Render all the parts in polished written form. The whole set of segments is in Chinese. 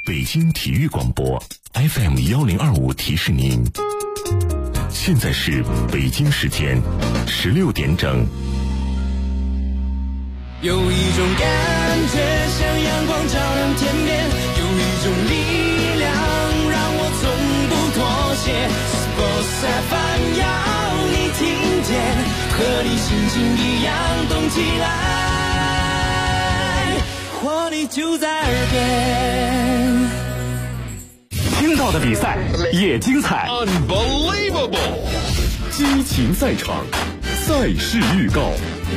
北京体育广播 FM1025提示您，现在是北京时间16点整。 有一种感觉像阳光照亮天边，有一种力量让我从不妥协。Sports FM 要你听见，和你心情一样动起来，活力就在耳边。 听到的比赛也精彩 Unbelievable， 激情赛场，赛事预告。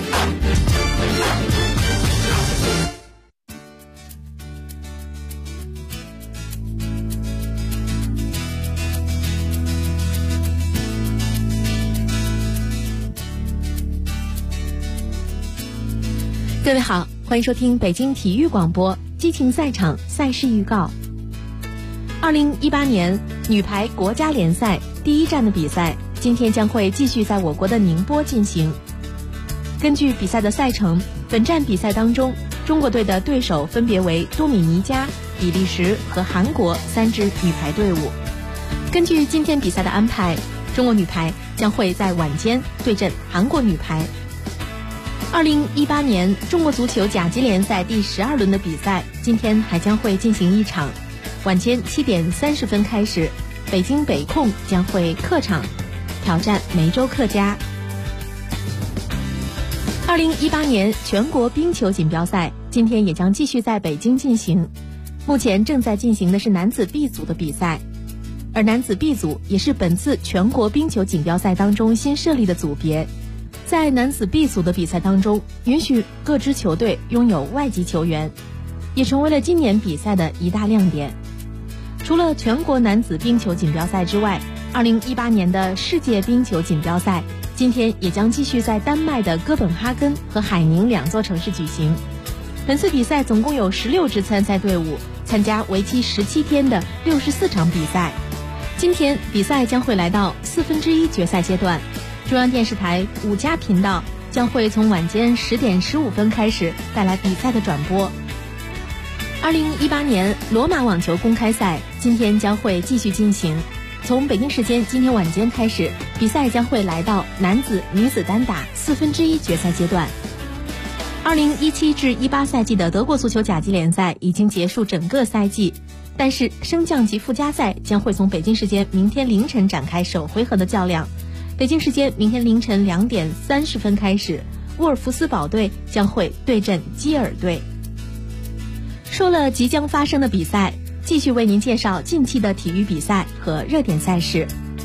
各位好，欢迎收听北京体育广播激情赛场赛事预告。2018年女排国家联赛第一站的比赛今天将会继续在我国的宁波进行。根据比赛的赛程，本站比赛当中，中国队的对手分别为多米尼加、比利时和韩国3支女排队伍。根据今天比赛的安排，中国女排将会在晚间对阵韩国女排。2018年中国足球甲级联赛第12轮的比赛今天还将会进行一场，晚间7点30分开始，北京北控将会客场挑战梅州客家。2018年全国冰球锦标赛今天也将继续在北京进行，目前正在进行的是男子 B 组的比赛，而男子 B 组也是本次全国冰球锦标赛当中新设立的组别。在男子 B 组的比赛当中，允许各支球队拥有外籍球员，也成为了今年比赛的一大亮点。除了全国男子冰球锦标赛之外，2018年的世界冰球锦标赛今天也将继续在丹麦的哥本哈根和海宁2座城市举行。本次比赛总共有16支参赛队伍参加为期17天的64场比赛。今天比赛将会来到1/4决赛阶段，中央电视台5家频道将会从晚间10点15分开始带来比赛的转播。2018年罗马网球公开赛今天将会继续进行，从北京时间今天晚间开始，比赛将会来到男子女子单打1/4决赛阶段。2017至18赛季的德国足球甲级联赛已经结束整个赛季，但是升降级附加赛将会从北京时间明天凌晨展开首回合的较量。北京时间明天凌晨2点30分开始，沃尔夫斯堡队将会对阵基尔队。说了即将发生的比赛，继续为您介绍近期的体育比赛和热点赛事。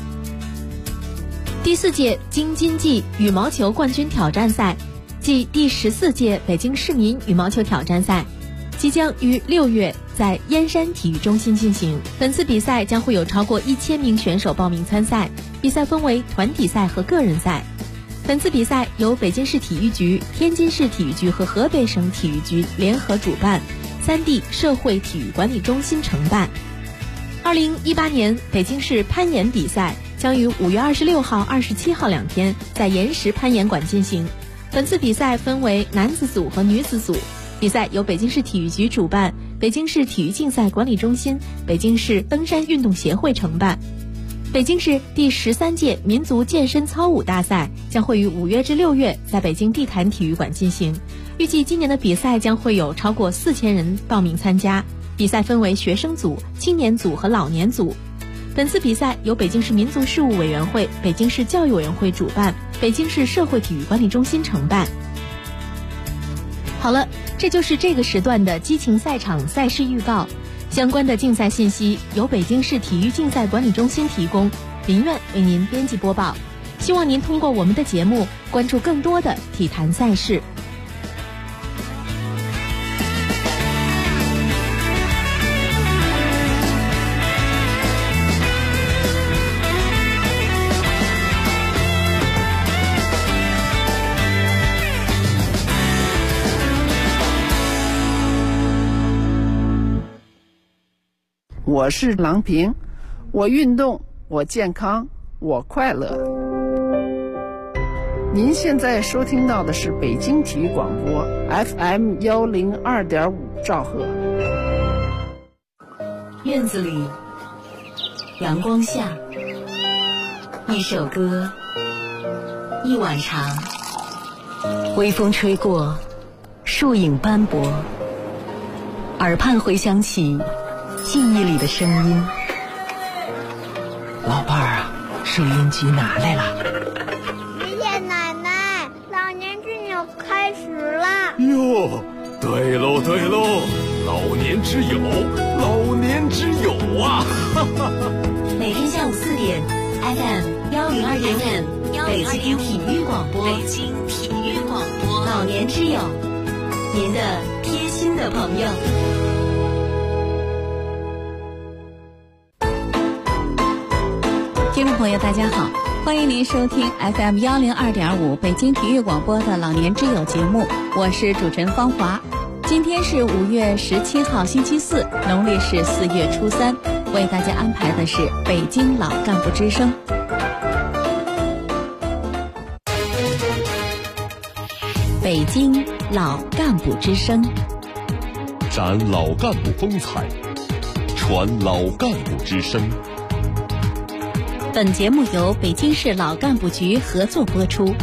第4届京津冀羽毛球冠军挑战赛暨第14届北京市民羽毛球挑战赛即将于6月在燕山体育中心进行。本次比赛将会有超过1000名选手报名参赛，比赛分为团体赛和个人赛。本次比赛由北京市体育局、天津市体育局和河北省体育局联合主办，3地社会体育管理中心承办。2018年北京市攀岩比赛将于5月26号、27号2天在岩石攀岩馆进行。本次比赛分为男子组和女子组，比赛由北京市体育局主办，北京市体育竞赛管理中心、北京市登山运动协会承办。北京市第13届民族健身操舞大赛将会于5月至6月在北京地坛体育馆进行，预计今年的比赛将会有超过4000人报名参加，比赛分为学生组、青年组和老年组。本次比赛由北京市民族事务委员会、北京市教育委员会主办，北京市社会体育管理中心承办。好了，这就是这个时段的激情赛场赛事预告。相关的竞赛信息由北京市体育竞赛管理中心提供，林苑为您编辑播报。希望您通过我们的节目关注更多的体坛赛事。 我是郎平，我运动，我健康，我快乐。您现在收听到的是北京体育广播 FM102.5兆赫。 院子里，阳光下，一首歌，一碗茶，微风吹过，树影斑驳，耳畔回响起记忆里的声音。 老伴儿啊，收音机拿来了。 爷爷奶奶，老年之友开始了。 哟，对喽对喽，老年之友，老年之友啊！ 每天下午4点 FM102.5北京体育广播，北京体育广播，老年之友，您的贴心的朋友。 听众朋友大家好，欢迎您收听 FM102.5北京体育广播的老年之友节目，我是主持人方华。今天是5月17号星期四，农历是4月初3，为大家安排的是北京老干部之声。北京老干部之声， 展老干部风采，传老干部之声。 本节目由北京市老干部局合作播出。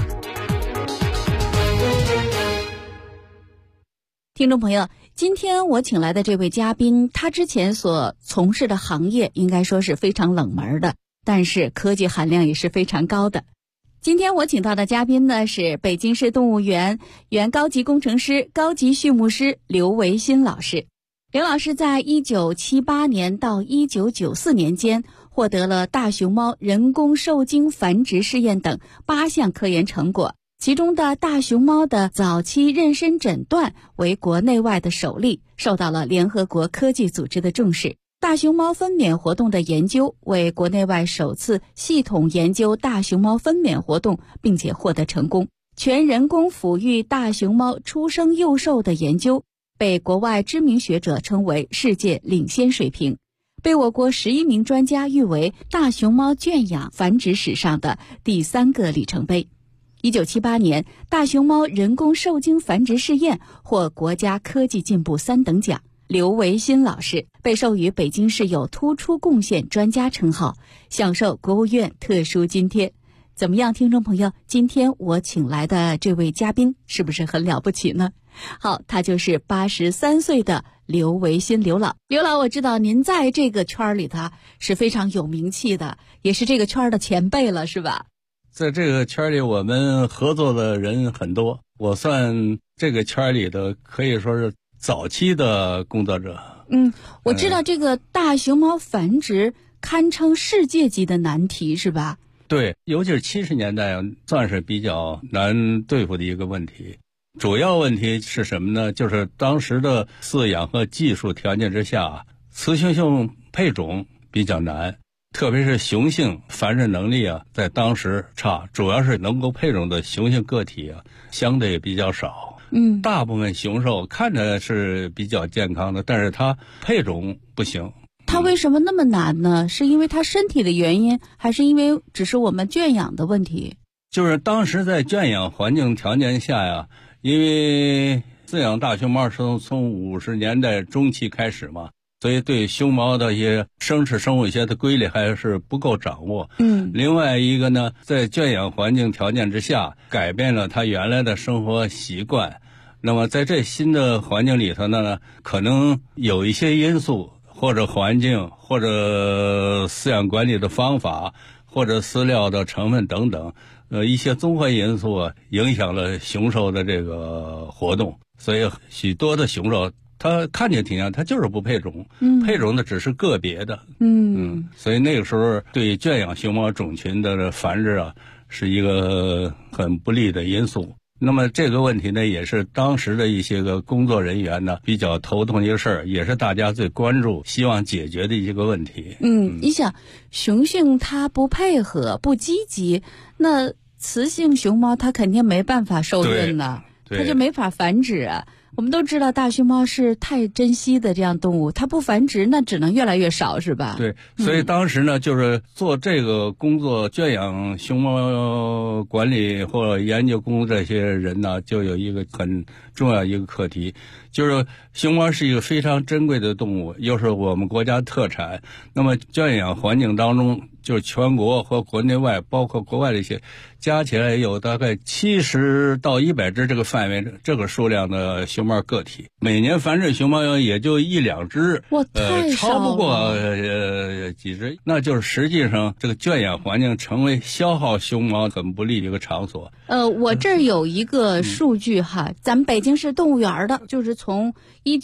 听众朋友，今天我请来的这位嘉宾，他之前所从事的行业应该说是非常冷门的，但是科技含量也是非常高的。今天我请到的嘉宾呢，是北京市动物园原高级工程师、高级畜牧师刘维新老师。刘老师在1978年到1994年间获得了大熊猫人工受精繁殖试验等8项科研成果，其中的大熊猫的早期妊娠诊断为国内外的首例，受到了联合国科技组织的重视。大熊猫分娩活动的研究为国内外首次系统研究大熊猫分娩活动，并且获得成功。全人工抚育大熊猫出生幼兽的研究被国外知名学者称为世界领先水平，被我国11名专家誉为大熊猫圈养繁殖史上的第3个里程碑。1978年，大熊猫人工受精繁殖试验获国家科技进步3等奖。刘维新老师被授予北京市有突出贡献专家称号，享受国务院特殊津贴。怎么样，听众朋友，今天我请来的这位嘉宾是不是很了不起呢？好，他就是83岁的刘维新刘老。刘老，我知道您在这个圈里头是非常有名气的，也是这个圈的前辈了，是吧？ 在这个圈里，我们合作的人很多，我算这个圈里的可以说是早期的工作者。 我知道这个大熊猫繁殖堪称世界级的难题，是吧？ 对，尤其是70年代算是比较难对付的一个问题。主要问题是什么呢？就是当时的饲养和技术条件之下，雌雄性配种比较难，特别是雄性繁殖能力在当时差，主要是能够配种的雄性个体相对比较少。大部分雄兽看着是比较健康的，但是它配种不行。 它为什么那么难呢？是因为它身体的原因，还是因为只是我们圈养的问题？ 就是当时在圈养环境条件下因为饲养大熊猫是从50年代中期开始嘛，所以对熊猫的一些生殖生物学的规律还是不够掌握。另外一个呢，在圈养环境条件之下，改变了它原来的生活习惯。那么在这新的环境里头呢，可能有一些因素，或者环境，或者饲养管理的方法，或者饲料的成分等等，一些综合因素影响了雄兽的这个活动。所以许多的雄兽它看起来挺像，它就是不配种，配种的只是个别的。所以那个时候对圈养熊猫种群的繁殖是一个很不利的因素。那么这个问题呢，也是当时的一些个工作人员呢比较头痛的一个事儿，也是大家最关注、希望解决的一个问题。 你想，雄性它不配合、不积极，那雌性熊猫它肯定没办法受孕呢，它就没法繁殖我们都知道大熊猫是太珍惜的这样动物，它不繁殖那只能越来越少，是吧？ 对，所以当时呢，就是做这个工作圈养熊猫管理或者研究工作这些人呢，就有一个很重要一个课题，就是熊猫是一个非常珍贵的动物，又是我们国家特产。那么圈养环境当中，就是全国和国内外包括国外的一些加起来有大概70到100只这个范围这个数量的熊猫个体，每年繁殖熊猫也就1-2只，超不过几只，那就是实际上这个圈养环境成为消耗熊猫很不利的一个场所。 我这儿有一个数据哈，咱们北京市动物园的，就是从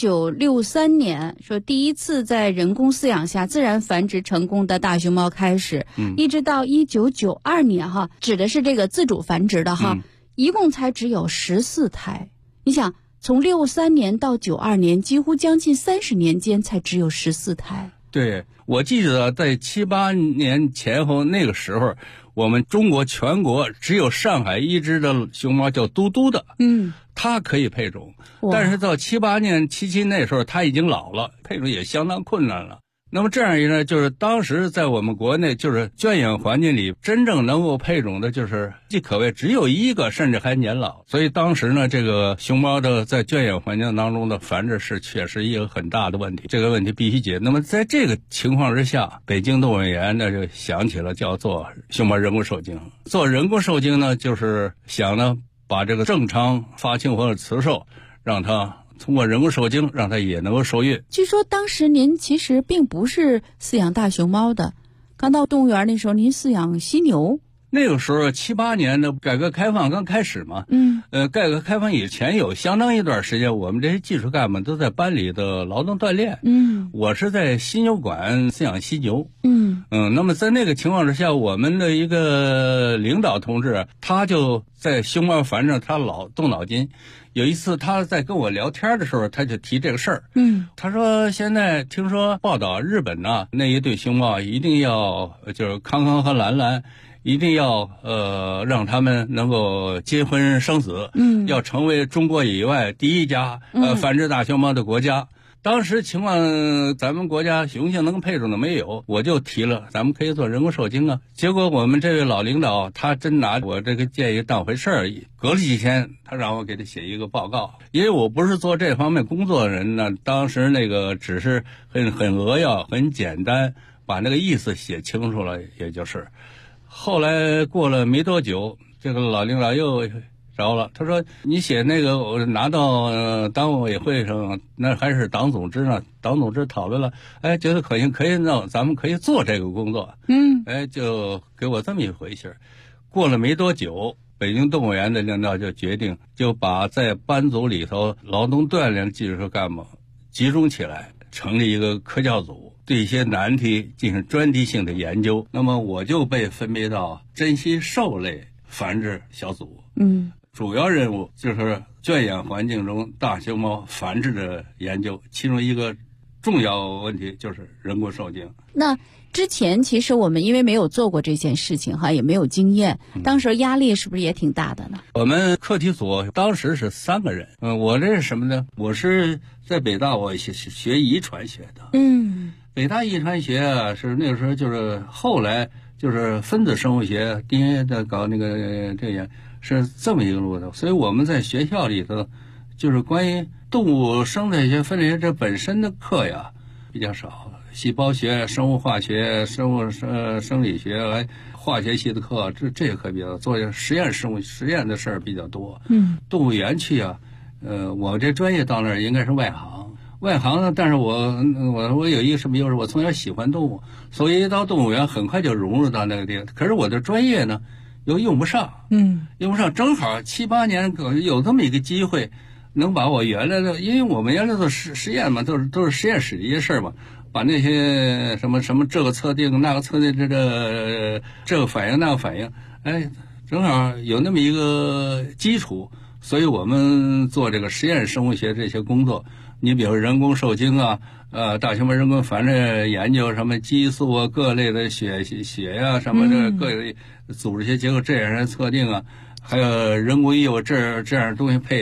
1963年说第一次在人工饲养下自然繁殖成功的大熊猫开始，一直到1992年哈，指的是这个自主繁殖的哈，一共才只有14胎。你想，从63年到92年，几乎将近30年间才只有14胎。 对，我记得在7、8年前后那个时候，我们中国全国只有上海一只的熊猫叫嘟嘟的，它可以配种，但是到7、8年77那时候它已经老了，配种也相当困难了。那么这样一个呢，就是当时在我们国内就是圈养环境里真正能够配种的，就是既可谓只有一个，甚至还年老。所以当时呢，这个熊猫的在圈养环境当中的繁殖是确实一个很大的问题，这个问题必须解决。那么在这个情况之下，北京动物园呢就想起了叫做熊猫人工受精。做人工受精呢，就是想呢把这个正常发情或者雌兽让它通过人工受精让它也能够受孕。 据说当时您其实并不是饲养大熊猫的，刚到动物园那时候您饲养犀牛。 那个时候7、8年的改革开放刚开始嘛，改革开放以前有相当一段时间，我们这些技术干部都在班里的劳动锻炼。我是在犀牛馆饲养犀牛。那么在那个情况之下，我们的一个领导同志，他就在熊猫繁殖他老动脑筋。有一次他在跟我聊天的时候，他就提这个事儿。他说现在听说报道日本呢那一对熊猫一定要就是康康和兰兰。一定要让他们能够结婚生子，要成为中国以外第一家繁殖大熊猫的国家。当时情况咱们国家雄性能配种的没有，我就提了咱们可以做人工受精啊。结果我们这位老领导他真拿我这个建议当回事儿，隔了几天他让我给他写一个报告。因为我不是做这方面工作的人呢，当时那个只是很扼要很简单，把那个意思写清楚了，也就是后来过了没多久，这个老领导又着了，他说你写那个我拿到党委会上，那还是党组织呢，党组织讨论了，觉得可行，可以弄，咱们可以做这个工作。就给我这么一回信。过了没多久，北京动物园的领导就决定，就把在班组里头劳动锻炼技术干部集中起来，成立一个科教组，对一些难题进行专题性的研究。那么我就被分配到珍稀兽类繁殖小组。主要任务就是圈养环境中大熊猫繁殖的研究，其中一个重要问题就是人工受精。 那之前其实我们因为没有做过这件事情哈，也没有经验，当时压力是不是也挺大的呢？ 我们课题组当时是3个人。我这是什么呢？我是在北大，我学遗传学的。北大遗传学啊，是那个时候就是后来就是分子生物学 DNA 的搞那个这样，是这么一个路的。所以我们在学校里头就是关于动物生态学分类学这本身的课呀比较少，细胞学、生物化学、生物生理学、化学系的课，这些课比较多，做实验生物实验的事儿比较多。动物园去啊，我这专业到那儿应该是外行。外行呢，但是我有一个什么优势，我从小喜欢动物，所以一到动物园很快就融入到那个地方。可是我的专业呢又用不上，用不上，正好7、8年有这么一个机会，能把我原来的，因为我们原来做实验嘛，都是实验室的一些事儿嘛，把那些什么这个测定那个测定这个反应那个反应，正好有那么一个基础，所以我们做这个实验生物学这些工作。你比如人工受精啊，大熊猫人工繁殖研究，什么激素啊，各类的血呀、什么这各类组织学结构这样的测定啊，还有人工业务这样东西配，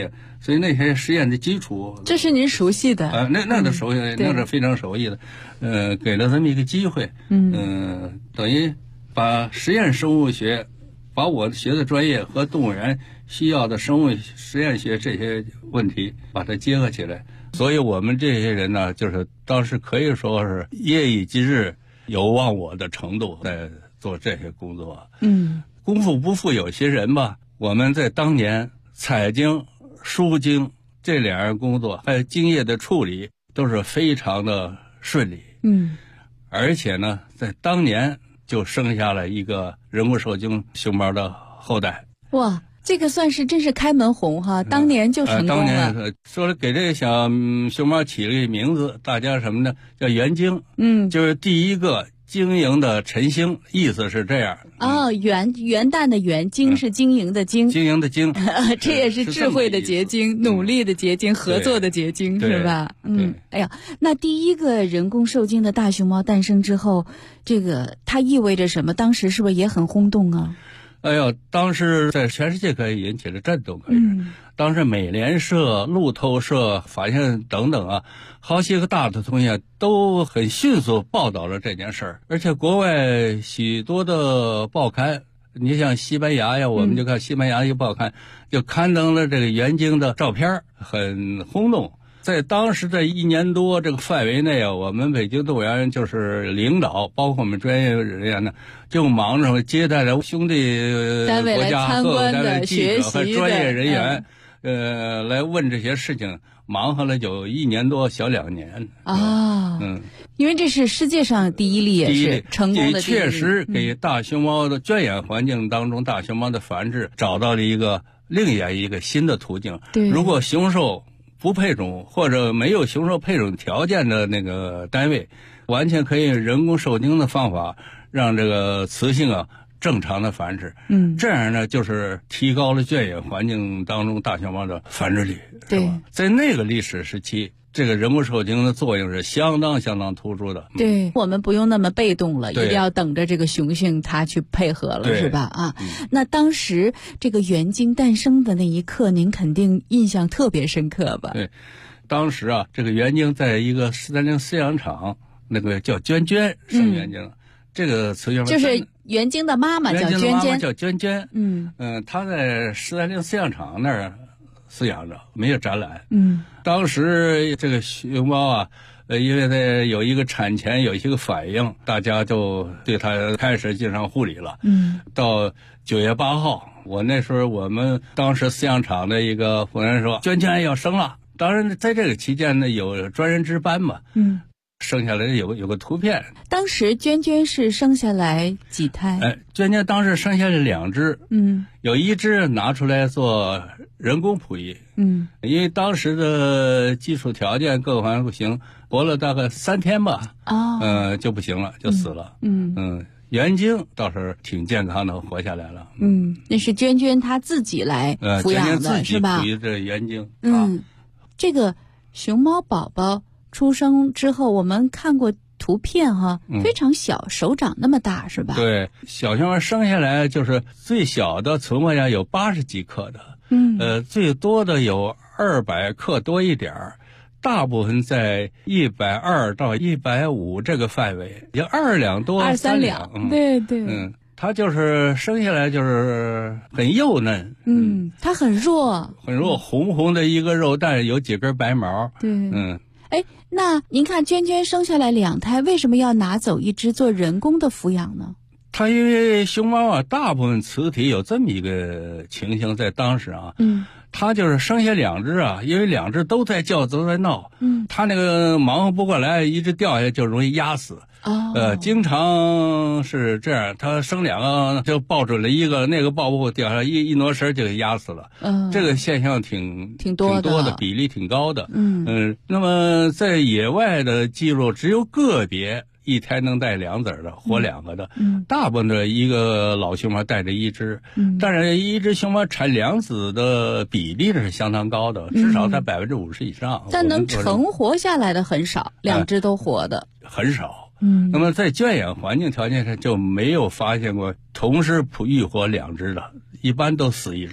所以那些实验的基础， 这是您熟悉的那是熟悉的，那是非常熟悉的。给了这么一个机会，等于把实验生物学，把我学的专业和动物园需要的生物实验学这些问题把它结合起来。所以我们这些人呢，就是当时可以说是夜以继日、有忘我的程度在做这些工作。功夫不负有心人吧。我们在当年采精、输精这两样工作，还有精液的处理，都是非常的顺利。而且呢，在当年就生下了一个人工受精熊猫的后代。 哇，这个算是真是开门红哈！当年就成功了。 当年说给这个小熊猫起了个名字，大家什么呢？叫元精。就是第一个经营的晨星，意思是这样。 元旦的元，精是经营的经， 经营的经， 这也是智慧的结晶，努力的结晶，合作的结晶，是吧？哎呀，那第一个人工受精的大熊猫诞生之后，这个它意味着什么？当时是不是也很轰动啊？ 哎呦，当时在全世界可以引起了震动，可是当时美联社、路透社、法新等等啊，好些个大的东西都很迅速报道了这件事儿，而且国外许多的报刊，你像西班牙呀，我们就看西班牙一个报刊就刊登了这个元精的照片，很轰动。在当时的1年多这个范围内啊，我们北京动物园就是领导，包括我们专业人员呢，就忙着接待了兄弟国家各个单位记者和专业人员，来问这些事情，忙活了有1年多小2年啊。因为这是世界上第一例，也是成功的第一例， 确实给大熊猫的圈养环境当中，大熊猫的繁殖找到了另一个新的途径。如果雄兽不配种或者没有雄兽配种条件的那个单位，完全可以人工受精的方法让这个雌性啊正常的繁殖。这样呢就是提高了圈养环境当中大熊猫的繁殖率，是吧？在那个历史时期，这个人工受精的作用是相当突出的。 对，我们不用那么被动了，一定要等着这个雄性它去配合了，是吧？那当时这个元精诞生的那一刻，您肯定印象特别深刻吧？ 对，当时啊，这个元精在一个430饲养场，那个叫娟娟生元精，这个雌雄就是元精的妈妈叫娟娟， 叫娟娟。她在430饲养场那儿饲养着，没有展览。当时这个熊猫啊，因为它有一个产前有一些个反应，大家就对它开始进行护理了。到9月8号，我那时候我们当时饲养场的一个负责人说，娟娟要生了。当然在这个期间呢，有专人值班嘛。生下来有个图片。 当时娟娟是生下来几胎？ 娟娟当时生下来2只，有一只拿出来做人工哺育，因为当时的技术条件各方面不行，活了大概3天吧，就不行了，就死了。元精倒是挺健康的，活下来了。 那是娟娟她自己来抚养的，是吧？ 自己哺育这元精。 这个熊猫宝宝出生之后，我们看过图片哈，非常小，手掌那么大，是吧？ 对，小熊猫生下来就是最小的存活下有80几克的，最多的有200克多一点儿，大部分在120到150这个范围，也2两多 2、3两，对。 它就是生下来就是很幼嫩， 它很弱， 红红的一个肉蛋，有几根白毛， 对，那您看娟娟生下来2胎，为什么要拿走一只做人工的抚养呢？ 它因为熊猫啊，大部分雌体有这么一个情形，在当时啊，它就是生下2只啊，因为2只都在叫都在闹，它那个忙活不过来，一直掉下来就容易压死。经常是这样，它生2个就抱准了一个，那个抱不住掉下来，一挪身就给压死了。这个现象挺多的，比例挺高的。那么在野外的记录只有个别1胎能带2子的，活2个的，大部分的一个老熊猫带着1只，但是一只熊猫产2子的比例是相当高的，至少在50%以上。 但能成活下来的很少，2只都活的很少。那么在圈养环境条件上就没有发现过同时育活2只的，一般都死1只。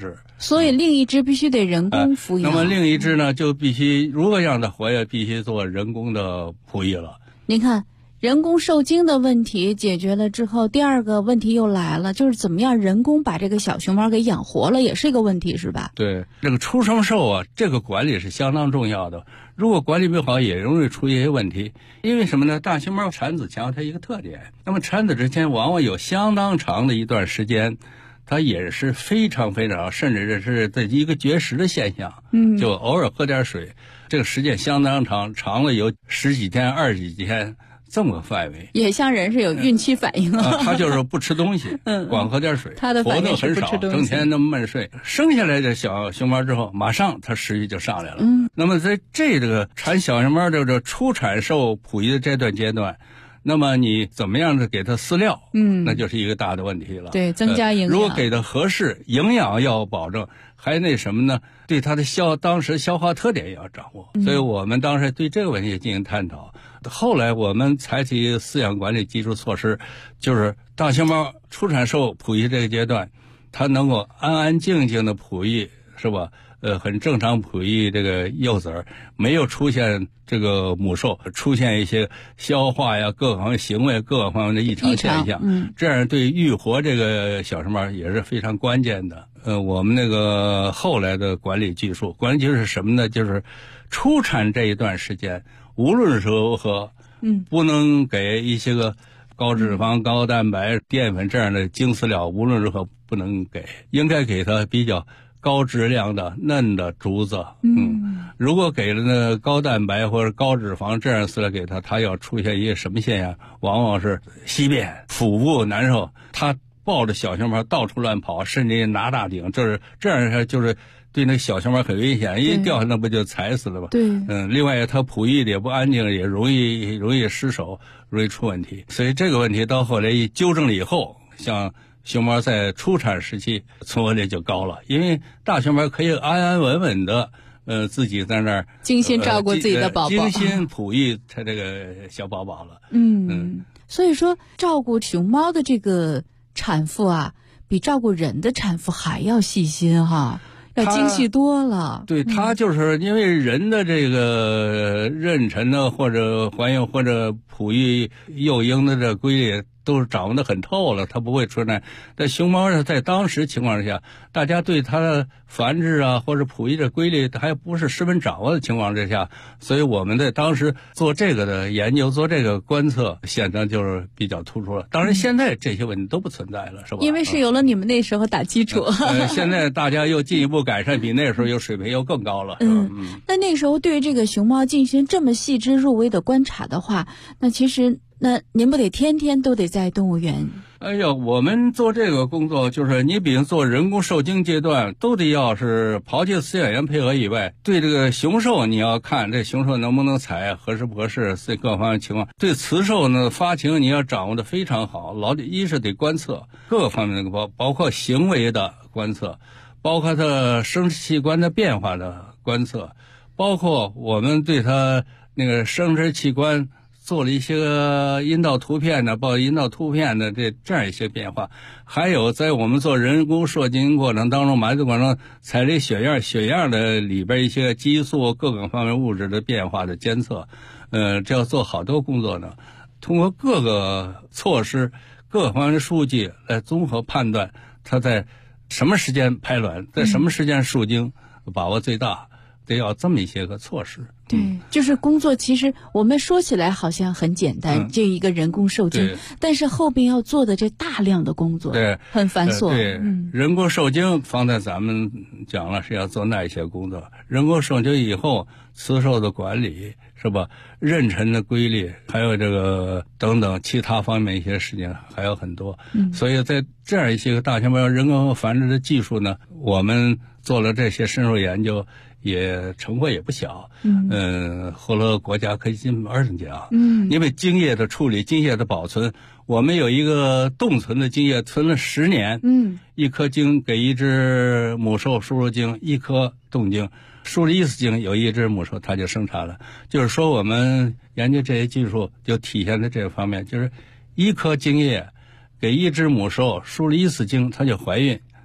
所以另一只必须得人工抚养。 那么另一只呢，就必须如果让它活跃，必须做人工的哺育了。 您看，人工受精的问题解决了之后，第二个问题又来了，就是怎么样人工把这个小熊猫给养活了，也是一个问题，是吧？ 对，这个出生兽啊，这个管理是相当重要的。如果管理不好，也容易出现一些问题。因为什么呢？大熊猫产子强，它一个特点，那么产子之前往往有相当长的一段时间，它也是非常非常，甚至是这一个绝食的现象。就偶尔喝点水，这个时间相当长，长了有10几天、20几天。这么个范围， 也像人是有孕期反应他就是不吃东西，光喝点水， 他的反应是不吃东西， 活动很少，整天那么闷睡。生下来的小熊猫之后，马上它食欲就上来了。那么在这个产小熊猫这个初产兽哺育的这段阶段，那么你怎么样的给它饲料，那就是一个大的问题了。 对，增加营养。 如果给它合适，营养要保证，还那什么呢？对它的当时消化特点也要掌握。所以我们当时对这个问题进行探讨。后来我们采取饲养管理基础措施，就是大熊猫初产兽哺育这个阶段，它能够安安静静的哺育，是吧？很正常哺育这个幼崽儿，没有出现这个母兽出现一些消化呀、各方面行为各方面的异常现象。这样对育活这个小熊猫也是非常关键的。我们那个后来的管理技术是什么呢？就是初产这一段时间，无论是如何，不能给一些个高脂肪、高蛋白、淀粉这样的精饲料，无论如何不能给，应该给它比较高质量的嫩的竹子。如果给了那高蛋白或者高脂肪这样饲料给它要出现一个什么现象？往往是稀便、腹部难受，它抱着小熊猫到处乱跑，甚至拿大顶，这样就是对那小熊猫很危险，一掉下那不就踩死了吗？ 对， 另外它哺育的也不安静，也容易失手，容易出问题。所以这个问题到后来一纠正了以后，像熊猫在初产时期存活率就高了，因为大熊猫可以安安稳稳的自己在那儿精心照顾自己的宝宝， 精心哺育它这个小宝宝了。 所以说照顾熊猫的这个产妇啊，比照顾人的产妇还要细心哈，要精细多了。 对，它就是因为人的这个妊娠呢，或者怀孕或者哺育幼婴的这规律都是掌握得很透了，它不会出现。但熊猫呢，在当时情况之下，大家对它的繁殖啊或者哺育的规律还不是十分掌握的情况之下，所以我们在当时做这个的研究，做这个观测，显得就是比较突出了。当然现在这些问题都不存在了，是吧？ 因为是有了你们那时候打基础。 现在大家又进一步改善，比那时候水平又更高了。 那那时候对于这个熊猫进行这么细致入微的观察的话，那其实那您不得天天都得在动物园？ 哎呀，我们做这个工作，就是你比如做人工受精阶段，都得要是刨去饲养员配合以外，对这个雄兽你要看这雄兽能不能采，合适不合适，各方面情况。对雌兽呢，发情你要掌握的非常好，一是得观测各个方面的包括行为的观测，包括它生殖器官的变化的观测，包括我们对它那个生殖器官做了一些阴道图片的，包括阴道图片的这样一些变化，还有在我们做人工受精过程当中，埋的过程中采集血样的里边一些激素各个方面物质的变化的监测，这要做好多工作呢。通过各个措施、各方面的数据来综合判断它在什么时间排卵，在什么时间受精，把握最大。得要这么一些个措施。 对，就是工作其实我们说起来好像很简单，这一个人工受精，但是后边要做的这大量的工作， 对， 很繁琐。 对，人工受精方才咱们讲了是要做那一些工作，人工受精以后雌兽的管理是吧？妊娠的规律，还有这个等等其他方面一些事情还有很多。所以在这样一些个大熊猫人工繁殖的技术呢，我们做了这些深入研究。也成果也不小，获了国家科技金20等奖。因为精液的处理、精液的保存，我们有一个冻存的精液，存了10年。一颗精给一只母兽输入精，1颗冻精，输了1次精，有一只母兽它就生产了。就是说，我们研究这些技术就体现在这方面，就是1颗精液给一只母兽输了1次精，它就怀孕。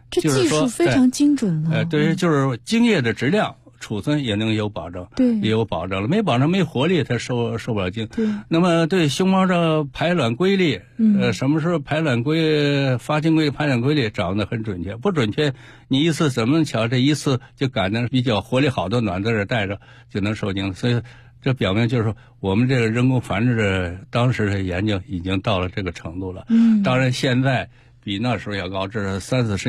这技术非常精准了。 对，就是精液的质量储存也能有保证， 对， 也有保证了。没保证没活力，它受不了精。 对。 那么对熊猫的排卵规律，什么时候发情规律、排卵规律掌握得很准确。不准确，你一次怎么巧这一次就赶上比较活力好的卵在这带着就能受精，所以这表明就是说我们这个人工繁殖的当时的研究已经到了这个程度了。当然现在比那时候要高，这是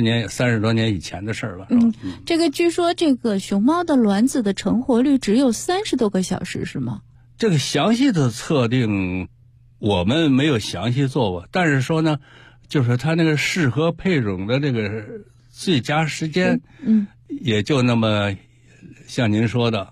30多年以前的事了。 这个据说这个熊猫的卵子的成活率只有30多个小时，是吗？ 这个详细的测定我们没有详细做过，但是说呢，就是它那个适合配种的这个最佳时间，也就那么像您说的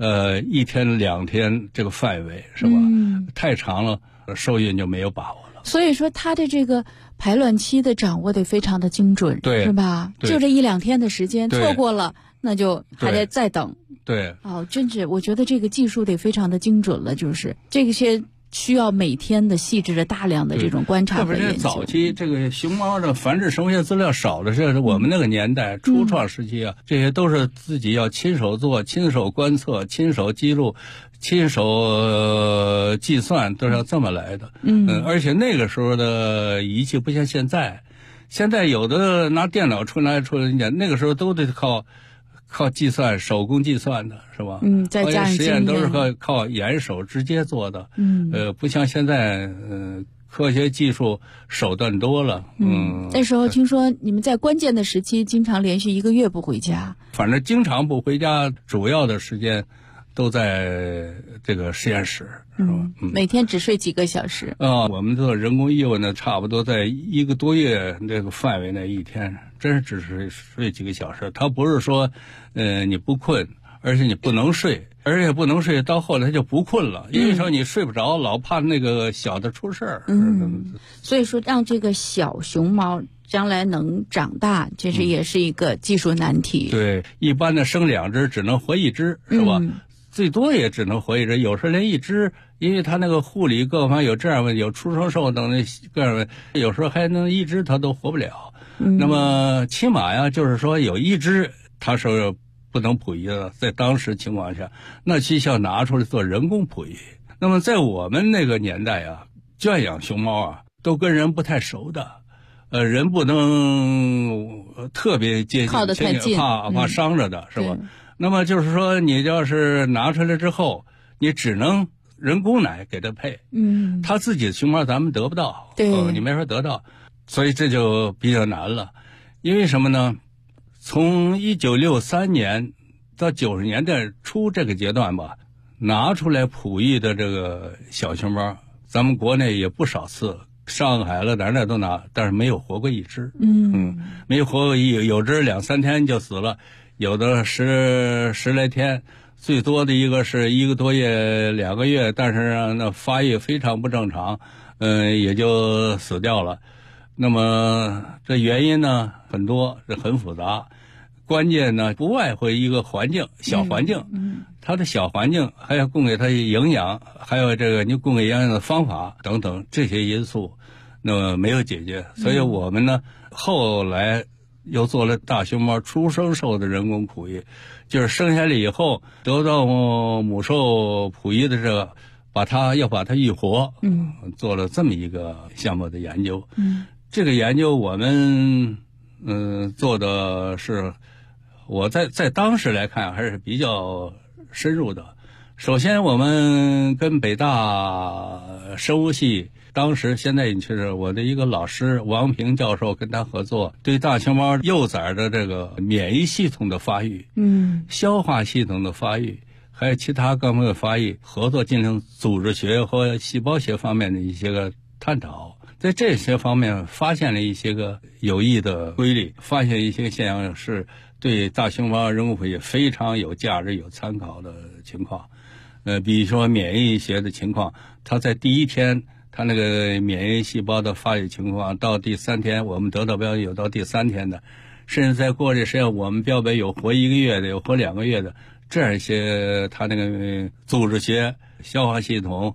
，1天2天这个范围是吧？太长了，受孕就没有把握了。 所以说它的这个排卵期的掌握得非常的精准， 对， 是吧？就这1-2天的时间，错过了那就还得再等。 对， 真是我觉得这个技术得非常的精准了，就是这些需要每天的细致的大量的这种观察和研究。 特别是早期这个熊猫的繁殖生物学资料少的是我们那个年代初创时期啊，这些都是自己要亲手做、亲手观测、亲手记录、亲计算，都是要这么来的。而且那个时候的仪器不像现在有的拿电脑出来，那个时候都得靠计算，手工计算的是吧？ 再加上实验都是靠眼手直接做的。不像现在，科学技术手段多了。 那时候听说你们在关键的时期经常连续1个月不回家。 反正经常不回家，主要的时间都在这个实验室，是吧？ 每天只睡几个小时。 我们做人工义务呢，差不多在1个多月这个范围内，一天真是只是睡几个小时。他不是说，你不困，而且你不能睡，而且不能睡，到后来他就不困了，因为说你睡不着，老怕那个小的出事儿。 所以说让这个小熊猫将来能长大，这是也是一个技术难题。 对，一般的生2只只能活1只，是吧？最多也只能活1只，有时候连1只，因为它那个护理各方面有这样问题，有出生兽等那各样问题，有时候还能1只它都活不了。那么起码呀，就是说有1只它是不能哺育的，在当时情况下，那需要拿出来做人工哺育。那么在我们那个年代啊，圈养熊猫啊，都跟人不太熟的，人不能特别接近， 靠得太近， 怕伤着的，是吧？那么就是说，你要是拿出来之后，你只能人工奶给它配，它自己的熊猫咱们得不到，你没法得到，所以这就比较难了。因为什么呢？从1963年到90年代初这个阶段吧，拿出来哺育的这个小熊猫，咱们国内也不少次，上海了哪都拿，但是没有活过1只，没有活过有只2-3天就死了。有的十来天，最多的一个是1个多月、2个月，但是那发育非常不正常，也就死掉了。那么这原因呢很多，这很复杂。关键呢不外乎一个环境，小环境，它的小环境还要供给它营养，还有这个你供给营养的方法等等这些因素，那么没有解决。所以我们呢后来又做了大熊猫出生兽的人工哺育，就是生下来以后得到母兽哺育的这个，把它育活，做了这么一个项目的研究。这个研究我们做的是，我在当时来看还是比较深入的。首先我们跟北大生物系现在就是我的一个老师王平教授跟他合作，对大熊猫幼崽的这个免疫系统的发育，消化系统的发育，还有其他各方面的发育合作，进行组织学和细胞学方面的一些个探讨。在这些方面发现了一些个有益的规律，发现一些现象是对大熊猫人工哺育非常有价值、有参考的情况。比如说免疫学的情况，它在第1天它那个免疫细胞的发育情况，到第3天我们得到标本有到第3天的，甚至在过这时间我们标本有活1个月的，有活2个月的，这样一些它那个组织学、消化系统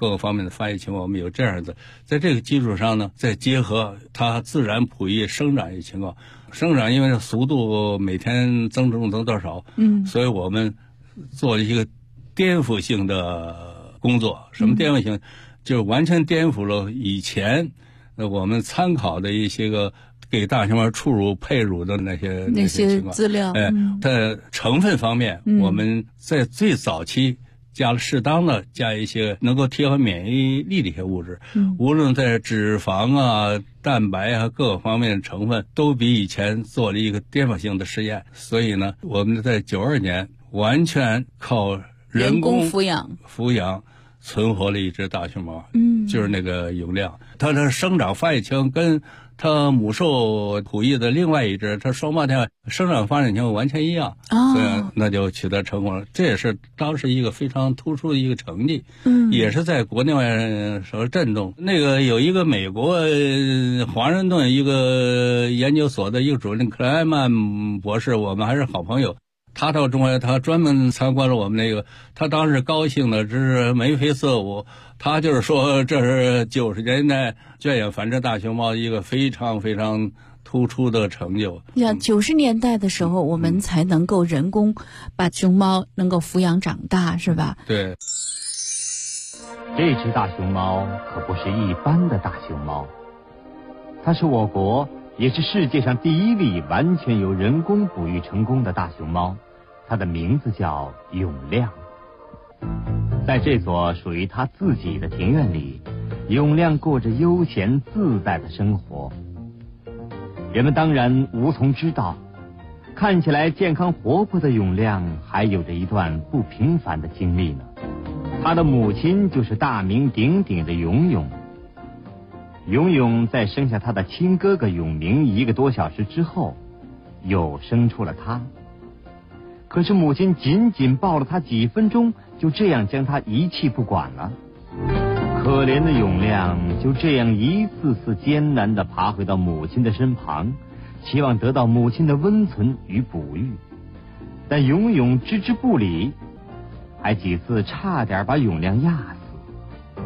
各个方面的发育情况，我们有这样子，在这个基础上呢，再结合它自然哺育生长一情况，生长因为速度每天增多少，所以我们做了一个颠覆性的工作。什么颠覆性？就是完全颠覆了以前我们参考的一些个给大熊猫初乳配乳的那些资料。 在成分方面，我们在最早期加了适当的加一些能够提高免疫力的一些物质，无论在脂肪啊、蛋白啊各个方面的成分，都比以前做了一个颠覆性的实验。所以呢，我们在92年完全靠人工抚养存活了一只大熊猫，就是那个永亮，它的生长发育情况跟它母兽哺育的另外一只它双胞胎生长发展情况完全一样，所以那就取得成功了。这也是当时一个非常突出的一个成绩，也是在国内外受震动。那个有一个美国华盛顿一个研究所的一个主任克莱曼博士，我们还是好朋友。他到中国，他专门参观了我们那个，他当时高兴的只是眉飞色舞。他就是说，这是90年代圈养繁殖大熊猫一个非常非常突出的成就。 像90年代的时候，我们才能够人工把熊猫能够抚养长大，是吧？ 对。 这只大熊猫可不是一般的大熊猫，它是我国也是世界上第一例完全由人工哺育成功的大熊猫，它的名字叫永亮。在这所属于它自己的庭院里，永亮过着悠闲自在的生活。人们当然无从知道，看起来健康活泼的永亮还有着一段不平凡的经历呢。他的母亲就是大名鼎鼎的永永。永永在生下他的亲哥哥永明1个多小时之后，又生出了他。可是母亲仅仅抱了他几分钟，就这样将他遗弃不管了。可怜的永亮就这样一次次艰难地爬回到母亲的身旁，期望得到母亲的温存与哺育。但永永置之不理，还几次差点把永亮压死。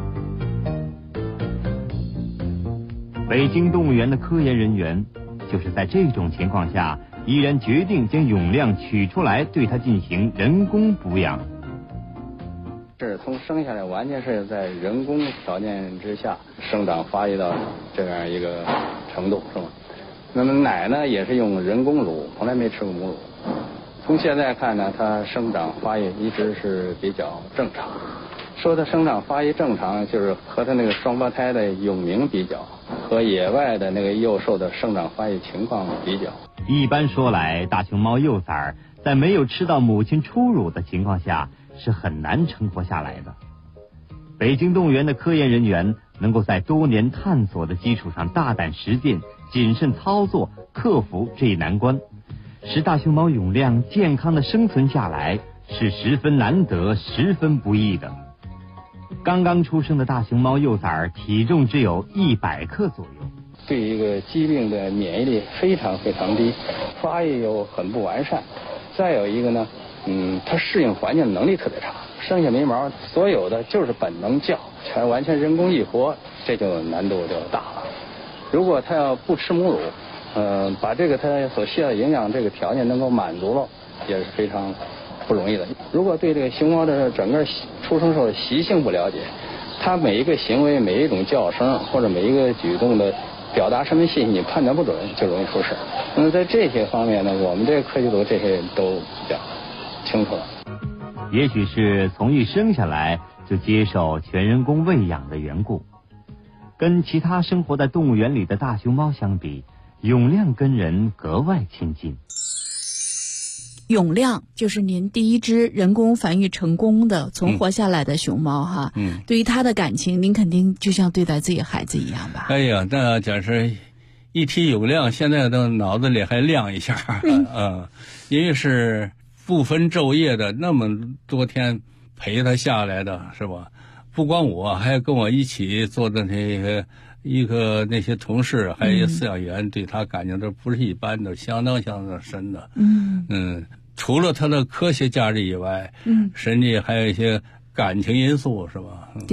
北京动物园的科研人员就是在这种情况下，依然决定将永亮取出来，对它进行人工哺养。 是从生下来完全是在人工条件之下生长发育到这样一个程度，是吗？那么奶呢也是用人工乳，从来没吃过母乳。从现在看呢，它生长发育一直是比较正常。说它生长发育正常，就是和它那个双胞胎的永明比较，和野外的那个幼兽的生长发育情况比较。 一般说来，大熊猫幼崽在没有吃到母亲初乳的情况下是很难成活下来的。北京动物园的科研人员能够在多年探索的基础上大胆实践、谨慎操作，克服这一难关，使大熊猫永亮健康的生存下来是十分难得、十分不易的。刚刚出生的大熊猫幼崽体重只有100克左右， 对一个疾病的免疫力非常非常低，发育又很不完善。再有一个呢，它适应环境能力特别差，生下没毛，所有的就是本能叫，全完全人工一活，这就难度就大了。如果它要不吃母乳，把这个它所需要的营养这个条件能够满足了，也是非常不容易的。如果对这个熊猫的整个出生时候的习性不了解，它每一个行为、每一种叫声或者每一个举动的表达什么信息你判断不准，就容易出事。那么在这些方面呢，我们这个科技组这些人都比较清楚了。 也许是从一生下来就接受全人工喂养的缘故，跟其他生活在动物园里的大熊猫相比，永亮跟人格外亲近。 永亮就是您第一只人工繁育成功的存活下来的熊猫哈。对于他的感情，您肯定就像对待自己孩子一样吧？ 哎呀，那假设一提永亮，现在的脑子里还亮一下，因为是不分昼夜的那么多天陪他下来的，是吧？不光我，还跟我一起做的那些同事，还有饲养员，对他感情都不是一般的，相当深的。除了他的科学价值以外，实际还有一些感情因素，是吧？ 对，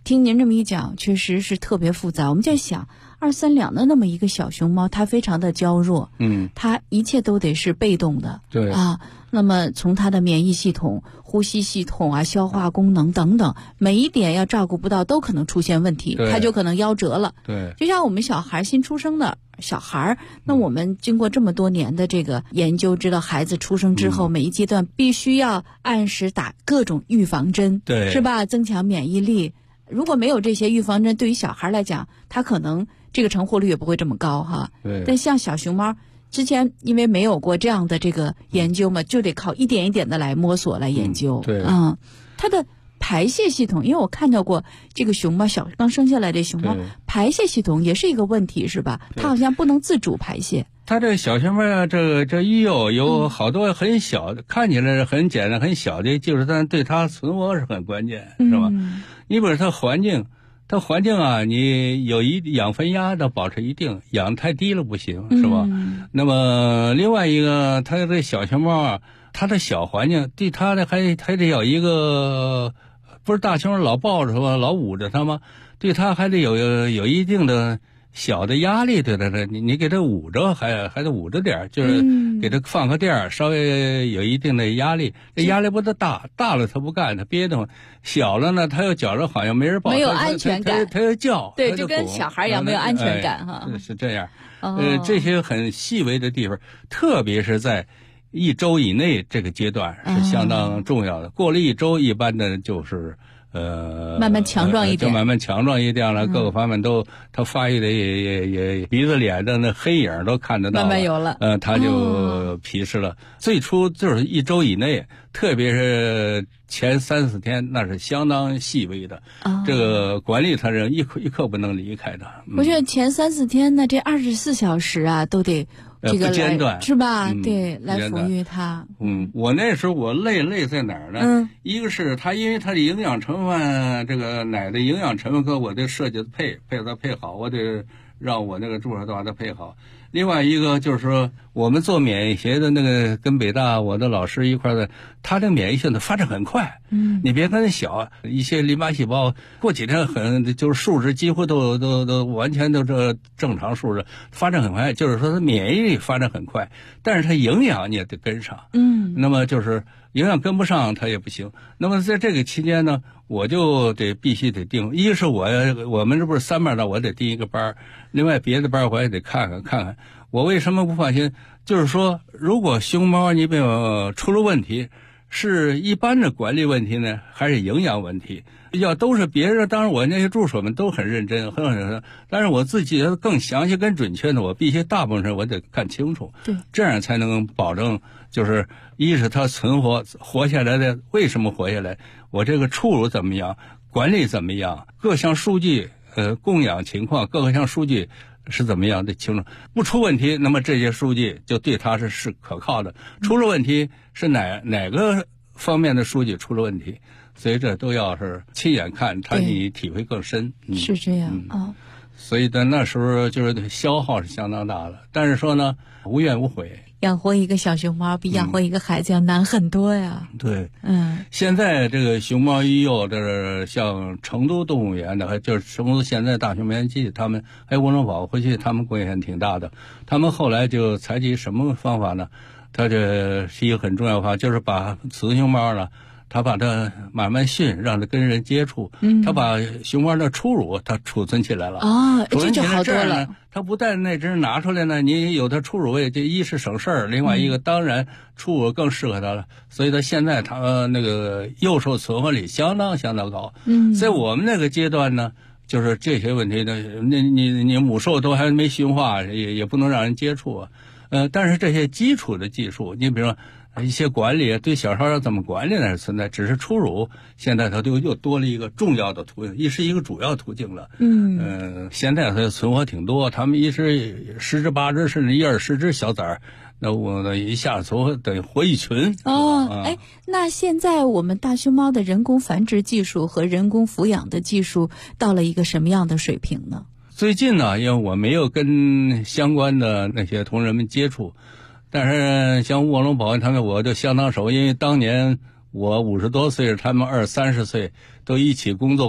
听您这么一讲，确实是特别复杂。我们在想，2、3两的那么一个小熊猫，它非常的娇弱，它一切都得是被动的， 对啊。那么从它的免疫系统、呼吸系统啊、消化功能等等，每一点要照顾不到，都可能出现问题，它就可能夭折了。 对， 就像我们小孩新出生的小孩，那我们经过这么多年的这个研究，知道孩子出生之后，每一阶段必须要按时打各种预防针， 对， 是吧？增强免疫力。如果没有这些预防针，对于小孩来讲，他可能这个成活率也不会这么高哈。 对。 但像小熊猫，之前因为没有过这样的这个研究嘛，就得靠一点一点的来摸索来研究。 对。 它的排泄系统，因为我看到过这个熊猫刚生下来的熊猫，排泄系统也是一个问题，是吧？它好像不能自主排泄。 它这小熊猫啊，这育幼有好多很小的，看起来很简单很小的，就是但对它存活是很关键，是吧？你比如它环境啊，你有养分压的保持一定，养太低了不行，是吧？那么另外一个，它这小熊猫啊，它的小环境对它的还得有一个，不是大熊猫老抱着它吗？老捂着它吗？对它还得有一定的小的压力，对它你给它捂着，还得捂着点，就是给它放个垫儿，稍微有一定的压力。这压力不得大了它不干，它憋得慌；小了呢，它又觉着好像没人抱， 没有安全感， 它又叫， 对，就跟小孩一样，没有安全感哈。 是这样。这些很细微的地方，特别是在1周以内这个阶段是相当重要的。过了1周，一般的就是慢慢强壮一点， 就慢慢强壮一点了，各个方面都它发育的也鼻子脸的那黑影都看得到了， 慢慢有了， 它就皮实了。最初就是1周以内，特别是前3、4天，那是相当细微的。这个管理它是一刻不能离开的。 我觉得前3、4天呢，这24小时啊，都得这个不间断， 是吧？对，来抚育它。 我那时候我累在哪儿呢？一个是它，因为它的营养成分，这个奶的营养成分和我的设计配好，我得让我那个助手都把它配好。另外一个就是说，我们做免疫学的那个跟北大我的老师一块的，他这免疫性的发展很快。你别看小一些淋巴细胞，过几天就是数值几乎都完全都这正常数值，发展很快。就是说它免疫力发展很快，但是它营养你也得跟上。那么就是营养跟不上它也不行。那么在这个期间呢，我就必须得定，一是我们这不是3班的，我得定一个班，另外别的班我也得看看。我为什么不放心？就是说，如果熊猫你比如出了问题，是一般的管理问题呢，还是营养问题？要都是别人，当然我那些助手们都很认真，但是我自己更详细、更准确的，我必须大部分人我得看清楚， 对， 这样才能保证，就是一是它活下来的，为什么活下来？我这个处乳怎么样？管理怎么样？各项数据，供养情况，各项数据是怎么样的清楚？不出问题，那么这些数据就对它是可靠的。出了问题是哪个方面的数据出了问题？所以这都要是亲眼看，你体会更深。 是这样啊。 所以在那时候就是消耗是相当大的，但是说呢，无怨无悔。 养活一个小熊猫比养活一个孩子要难很多呀。 对，现在这个熊猫育幼，这是像成都动物园的，还就是成都现在大熊猫园区，他们还有物种保护区，他们贡献挺大的。他们后来就采取什么方法呢？他这是一个很重要的方法，就是把雌熊猫呢，他把它慢慢训，让它跟人接触。他把熊猫的初乳它储存起来了。 这就好多了。 它不但那只拿出来呢，你有它初乳味，这一是省事儿，另外一个当然初乳更适合它了。所以它现在它那个幼兽存活率相当高。在我们那个阶段呢，就是这些问题呢，你母兽都还没驯化，也不能让人接触啊。但是这些基础的技术，你比如说一些管理，对小孩要怎么管理那是存在，只是初乳现在它又多了一个重要的途径，是一个主要途径了。现在它存活挺多，他们10只8只甚至1、20只小崽儿，那我一下存活等于活一群。 那现在我们大熊猫的人工繁殖技术和人工抚养的技术到了一个什么样的水平呢？ 最近呢，因为我没有跟相关的那些同仁们接触，但是像卧龙保安他们我就相当熟，因为当年我50多岁，他们20、30岁都一起工作过。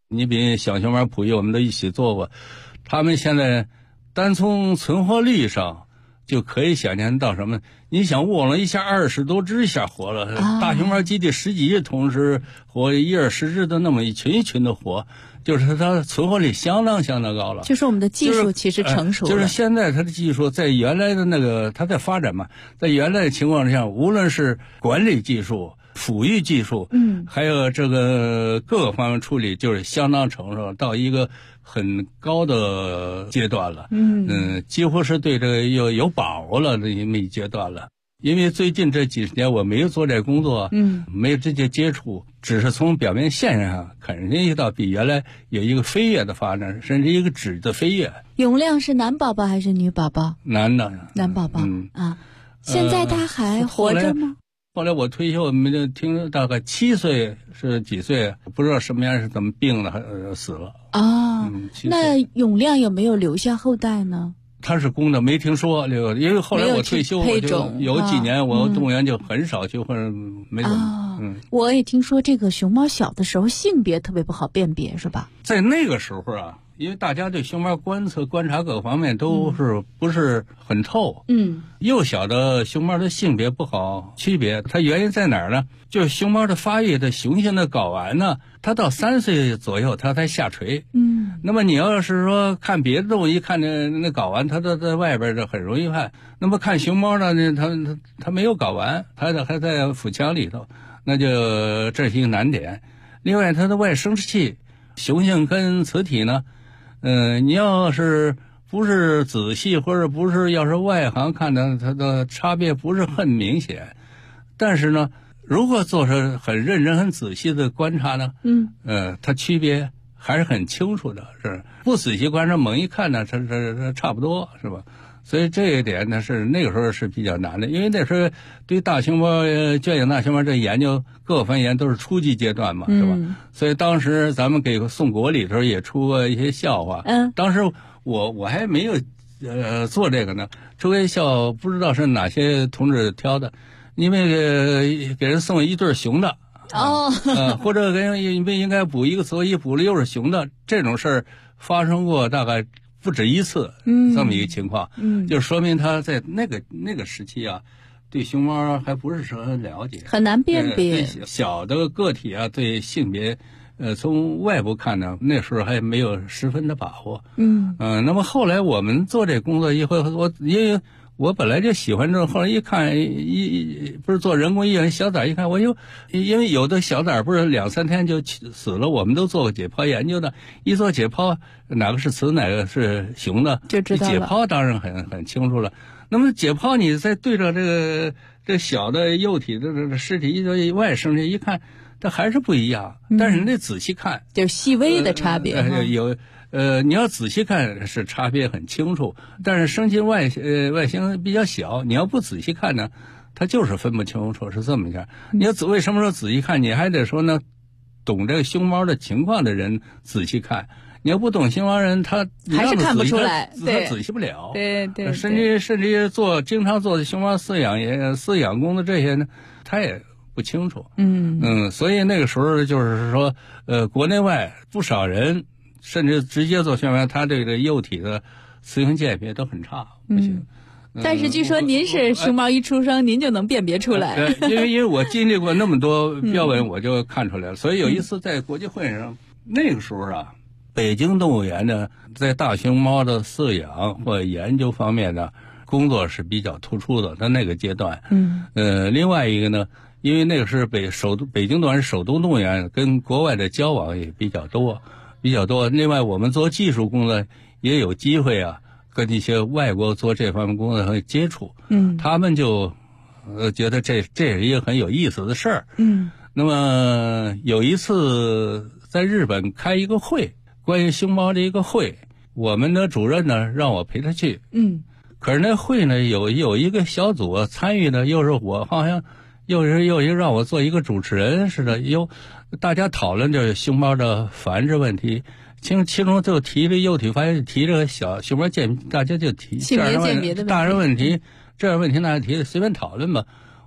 你比小熊猫普育我们都一起做过，他们现在单从存活率上就可以想象到什么？你想窝了一下20多只一下活了，大熊猫基地10几只同时活，1、20只的那么一群一群的活，就是它存活率相当高了。 就是我们的技术其实成熟了。 就是现在它的技术在原来的那个它在发展嘛，在原来的情况下，无论是管理技术、抚育技术，还有这个各个方面处理，就是相当成熟，到一个很高的阶段了。几乎是对这个有把握了的这么一阶段了。因为最近这几十年我没有做这工作，没有直接接触，只是从表面现象上肯定到比原来有一个飞跃的发展，甚至一个质的飞跃。 永亮是男宝宝还是女宝宝？ 男的。 男宝宝。现在他还活着吗？ 后来我退休，我们就听大概7岁是几岁，不知道什么样是怎么病了，死了。 那永亮有没有留下后代呢？ 他是公的，没听说这个，因为后来我退休，我就有几年我动物园就很少去，或者没怎么。 我也听说这个熊猫小的时候性别特别不好辨别，是吧？ 在那个时候啊，因为大家对熊猫观察各方面都是不是很透。幼小的熊猫的性别不好区别，它原因在哪儿呢？就是熊猫的发育的雄性的睾丸呢，它到3岁左右它才下垂。那么你要是说看别的动物，一看那睾丸，它都在外边，这很容易看。那么看熊猫呢，它没有睾丸，它还在腹腔里头，那就这是一个难点。另外，它的外生殖器，雄性跟雌体呢，你要是不是仔细，或者不是要是外行看的，它的差别不是很明显。但是呢，如果做成很认真、很仔细的观察呢，它区别还是很清楚的，是不仔细观察，猛一看呢，它差不多，是吧？所以这一点呢，是那个时候是比较难的，因为那时候对大熊猫、圈养大熊猫这研究各方面都是初级阶段嘛，是吧？所以当时咱们给宋国里头也出过一些笑话。当时我还没有做这个呢，出个笑不知道是哪些同志挑的，因为给人送一对雄的。或者应该补一个雌，一补了又是雄的，这种事儿发生过大概不止一次，这么一个情况，就说明他在那个时期啊，对熊猫还不是很了解， 很难辨别。 小的个体啊，对性别，从外部看呢，那时候还没有十分的把握。那么后来我们做这工作以后，因为我本来就喜欢这种，后来一看，不是做人工育小崽，一看因为有的小崽不是2、3天就死了，我们都做过解剖研究的，一做解剖哪个是雌哪个是雄的， 就知道了。 解剖当然很清楚了。那么解剖你再对着这小的幼体的这尸体一外生一看，它还是不一样。但是你得仔细看， 就是细微的差别。 你要仔细看是差别很清楚，但是生形外形比较小，你要不仔细看呢，它就是分不清楚，是这么一下。你要为什么说仔细看？你还得说呢，懂这个熊猫的情况的人仔细看。你要不懂熊猫人，他还是看不出来， 他仔细不了。 对， 甚至经常做熊猫饲养工的这些呢，他也不清楚。所以那个时候就是说，国内外不少人。甚至直接做熊猫，它这个幼体的雌雄鉴别都很差，不行。 但是据说您是熊猫一出生，您就能辨别出来。 因为我经历过那么多标本，我就看出来了。所以有一次在国际会上，那个时候啊，北京动物园呢，在大熊猫的饲养或研究方面呢，工作是比较突出的，在那个阶段。另外一个呢，因为那个是北京动物园首都动物园，跟国外的交往也比较多。另外，我们做技术工作也有机会啊，跟一些外国做这方面工作和接触。他们就觉得这是一个很有意思的事儿。那么有一次在日本开一个会，关于熊猫的一个会，我们的主任呢让我陪他去。可是那会呢有一个小组参与呢，又是我好像又让我做一个主持人似的，大家讨论这熊猫的繁殖问题，其中就提这幼体发育，提这个小熊猫大家就提性别鉴别的大人问题，这样问题大家提随便讨论吧。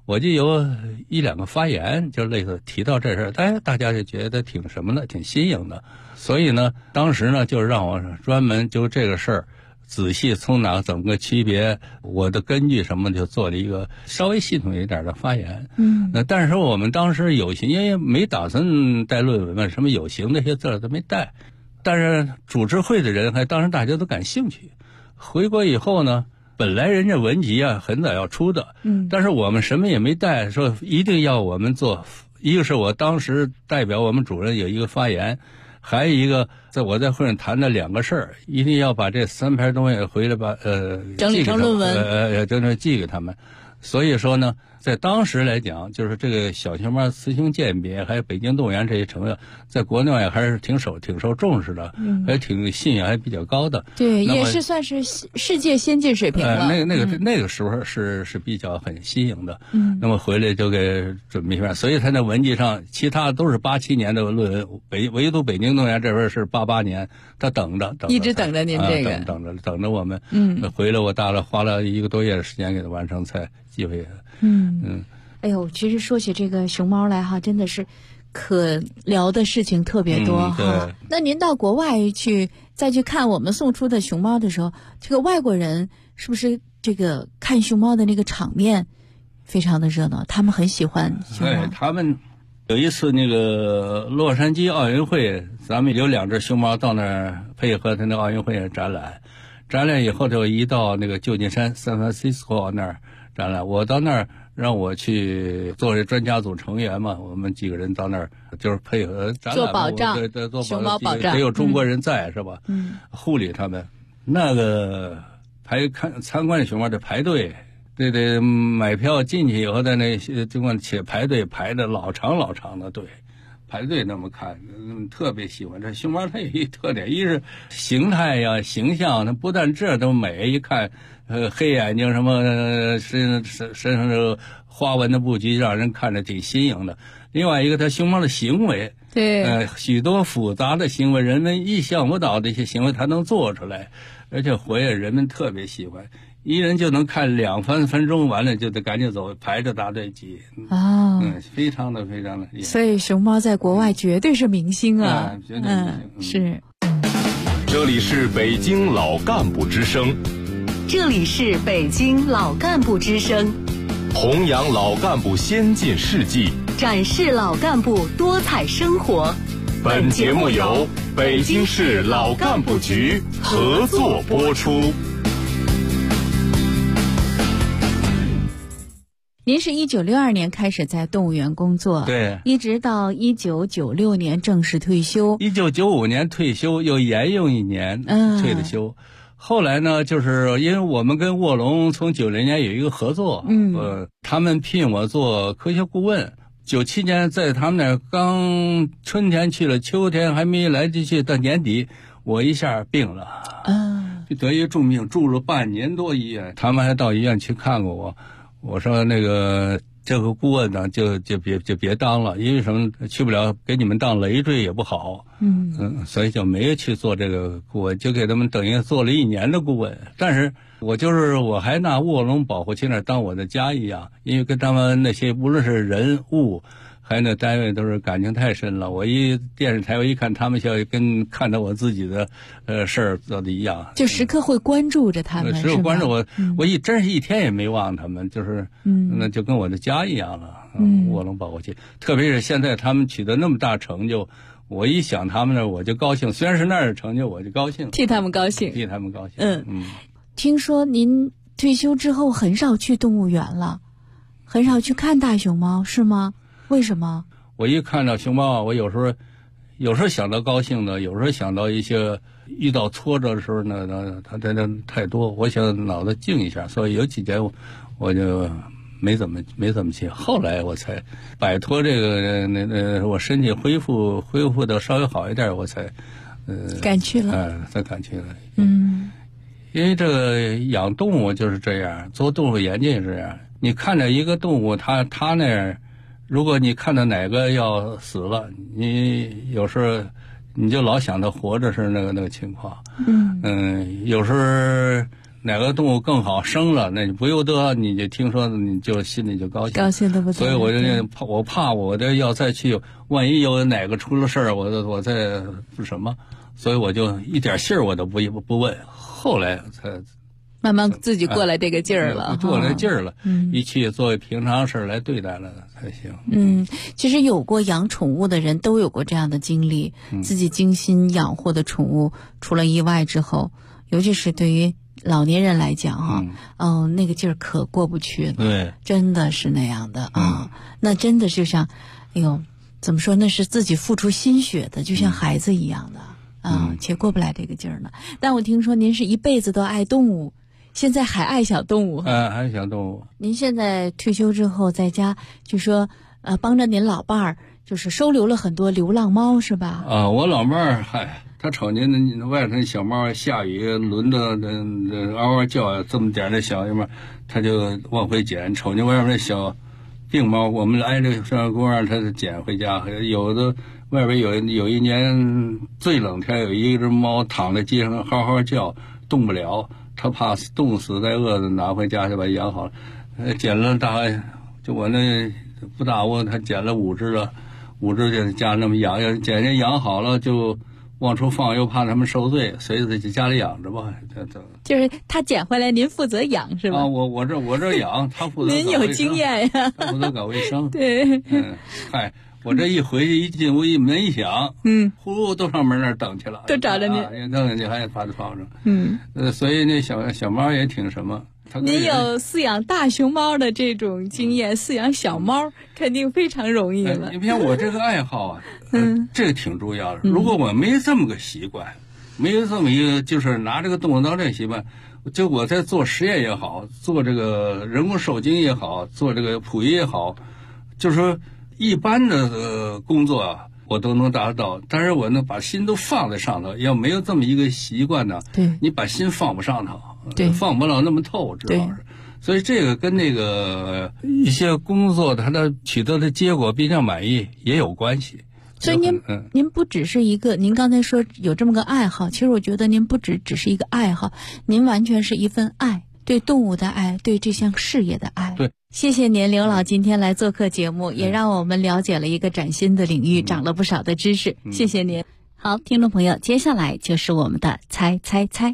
我就有1、2个发言，就类似提到这事儿，大家就觉得挺什么的，挺新颖的。所以呢，当时呢就让我专门就这个事儿仔细从哪怎么个区别，我的根据什么就做了一个稍微系统一点的发言。但是我们当时有形，因为没打算带论文嘛，什么有形那些字儿都没带。但是主持会的人当时大家都感兴趣。回国以后呢，本来人家文集啊很早要出的，但是我们什么也没带，说一定要我们做。一个是我当时代表我们主任有一个发言，还有一个我在会上谈的2个事儿，一定要把这3篇东西回来把整理成论文， 就是寄给他们。所以说呢，在当时来讲，就是这个小熊猫雌雄鉴别还有北京动物园这些成分，在国内外还是挺受重视的，还挺信仰还比较高的。 对，也是算是世界先进水平了。 那个时候是比较很新颖的。那么回来就给准备一下，所以他那文集上其他都是87年的论文，唯独北京动物园这边是88年，他等着一直等着您这个， 等着我们。回来我大概花了1个多月的时间给他完成才寄回。 哎呦，其实说起这个熊猫来哈，真的是可聊的事情特别多哈。那您到国外再去看我们送出的熊猫的时候，这个外国人是不是这个看熊猫的那个场面非常的热闹？他们很喜欢熊猫。 他们有一次那个洛杉矶奥运会，咱们有2只熊猫到那儿配合他那奥运会展览以后就移到那个旧金山 San Francisco 那儿展览。我到那儿让我去作为专家组成员嘛，我们几个人到那儿就是配合展览做保障， 做熊猫保障， 得有中国人在是吧？护理他们。那个参观的熊猫得排队，得买票进去以后在那尽管且排队排的老长的队。排队那么看，特别喜欢这熊猫。它有一特点，一是形态呀、形象，它不但这都美，一看，黑眼睛什么，身上这个花纹的布局，让人看着挺新颖的。另外一个，它熊猫的行为， 对， 许多复杂的行为，人们意想不到的一些行为，它能做出来，而且人们特别喜欢。一人就能看2、3分钟，完了就得赶紧走，排着大队挤。非常的厉害。 所以熊猫在国外绝对是明星啊， 绝对明星。 是。 这里是北京老干部之声， 这里是北京老干部之声， 弘扬老干部先进事迹， 展示老干部多彩生活。 本节目由北京市老干部局合作播出。 您是1962年开始在动物园工作， 对， 一直到1996年正式退休。 1995年退休，又沿用1年，退的休。后来呢，就是因为我们跟卧龙从90年有一个合作，他们聘我做科学顾问。97年在他们那儿刚春天去了，秋天还没来得及，到年底我一下病了，就得一重病，住了半年多医院。他们还到医院去看过我。我说那个这个顾问呢，就别当了，因为什么去不了，给你们当累赘也不好。所以就没有去做这个顾问，就给他们等于做了1年的顾问。但是我还拿卧龙保护区那当我的家一样，因为跟他们那些无论是人物还有那单位都是感情太深了。我电视台我一看他们，像跟看到我自己的事儿做的一样， 就时刻会关注着他们， 时刻关注我。我真是一天也没忘他们，就是那就跟我的家一样了。卧龙保护区，特别是现在他们取得那么大成就，我一想他们那我就高兴，虽然是那儿的成就，我就高兴， 替他们高兴。听说您退休之后很少去动物园了，很少去看大熊猫，是吗？为什么？ 我一看到熊猫，我有时候想到高兴的，有时候想到一些遇到挫折的时候呢，它真的太多，我想脑子静一下，所以有几年我就没怎么去。后来我才摆脱这个我身体恢复的稍微好一点，我才敢去了， 才敢去了。因为这个养动物就是这样，做动物研究也是这样。你看着一个动物，它那样，如果你看到哪个要死了，你有时候你就老想它活着是那个情况。有时候哪个动物更好生了，那你不由得你就听说你就心里就高兴的不得了。 所以我就怕我的要再去，万一有哪个出了事儿，我再不什么，所以我就一点信儿我都不问。后来才慢慢自己过来这个劲儿了， 过来劲儿了，一切作为平常事儿来对待了才行。 其实有过养宠物的人都有过这样的经历，自己精心养护的宠物出了意外之后，尤其是对于老年人来讲那个劲儿可过不去了。 对， 真的是那样的那真的就像，怎么说，那是自己付出心血的，就像孩子一样的且过不来这个劲儿呢。但我听说您是一辈子都爱动物。现在还爱小动物？ 爱小动物。 您现在退休之后在家，就说帮着您老伴儿，就是收留了很多流浪猫，是吧？ 我老伴儿，他瞅见那外头小猫下雨轮的嗷嗷叫，这么点的小猫，他就往回捡。瞅见外面那小病猫，我们挨着上公园，他就捡回家。有的外边有一年最冷天，有一只猫躺在街上嗷嗷叫，动不了。他怕冻死再饿的，拿回家就把它养好了。捡了大概就我那不大窝，他捡了5只了，5只就家那么养，捡养好了就往出放，又怕他们受罪，所以在家里养着吧。 就是他捡回来，您负责养是吧？ 我这养，他负责。 您有经验呀， 他负责搞卫生。 对， 我这一回去一进屋一门一响，呼都上门那儿等去了， 都找着您， 等你还把它放着。所以那小猫也挺什么。 您有饲养大熊猫的这种经验，饲养小猫肯定非常容易了。 你像我这个爱好这个挺重要的。如果我没这么个习惯，没有这么一个就是拿这个动物当这习惯，就我在做实验也好，做这个人工受精也好，做这个捕鱼也好，就是说一般的工作我都能达得到，但是我呢把心都放在上头，要没有这么一个习惯呢，你把心放不上头，放不了那么透，知道是。所以这个跟那个一些工作它的取得的结果比较满意也有关系。 所以您不只是一个，您刚才说有这么个爱好，其实我觉得您不只是一个爱好，您完全是一份爱，对动物的爱，对这项事业的爱。 对。 谢谢您，刘老今天来做客节目，也让我们了解了一个崭新的领域，长了不少的知识。谢谢您。好，听众朋友，接下来就是我们的猜猜猜。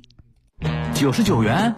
99元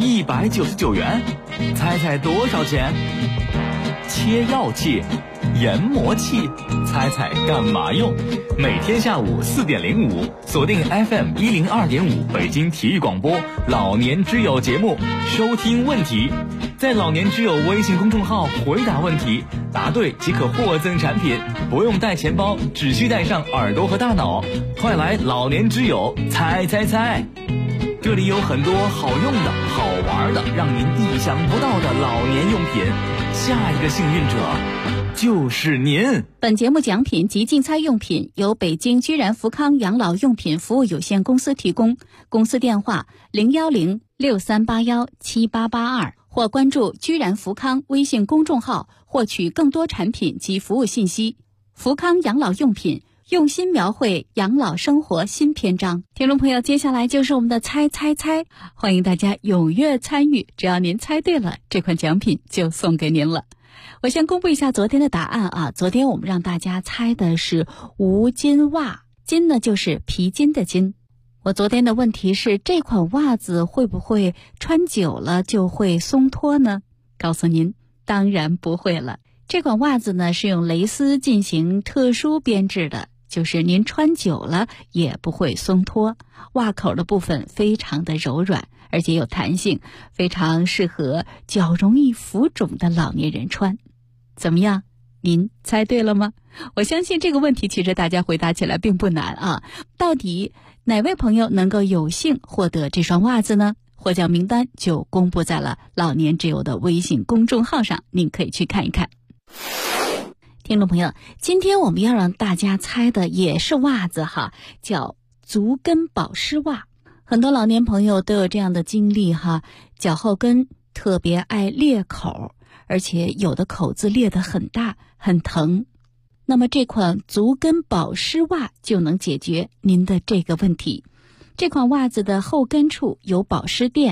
，199元，猜猜多少钱？切药器、研磨器，猜猜干嘛用？每天下午4点05，锁定 FM 102.5北京体育广播老年之友节目，收听问题。在老年之友微信公众号回答问题，答对即可获赠产品，不用带钱包，只需带上耳朵和大脑。快来老年之友猜猜猜！这里有很多好用的、好玩的，让您意想不到的老年用品。下一个幸运者就是您。 本节目奖品及竞猜用品由北京居然福康养老用品服务有限公司提供，公司电话01063817882，或关注居然福康微信公众号获取更多产品及服务信息。福康养老用品，用心描绘养老生活新篇章。听众朋友，接下来就是我们的猜猜猜，欢迎大家踊跃参与，只要您猜对了，这款奖品就送给您了。我先公布一下昨天的答案昨天我们让大家猜的是无筋袜，筋呢就是皮筋的筋。我昨天的问题是，这款袜子会不会穿久了就会松脱呢？告诉您，当然不会了。这款袜子呢是用蕾丝进行特殊编制的，就是您穿久了也不会松脱，袜口的部分非常的柔软，而且有弹性，非常适合脚容易浮肿的老年人穿。怎么样？您猜对了吗？我相信这个问题其实大家回答起来并不难到底哪位朋友能够有幸获得这双袜子呢？获奖名单就公布在了老年之友的微信公众号上，您可以去看一看。听众朋友，今天我们要让大家猜的也是袜子叫足跟保湿袜。很多老年朋友都有这样的经历脚后跟特别爱裂口，而且有的口子裂得很大很疼。那么这款足跟保湿袜就能解决您的这个问题。这款袜子的后跟处有保湿垫，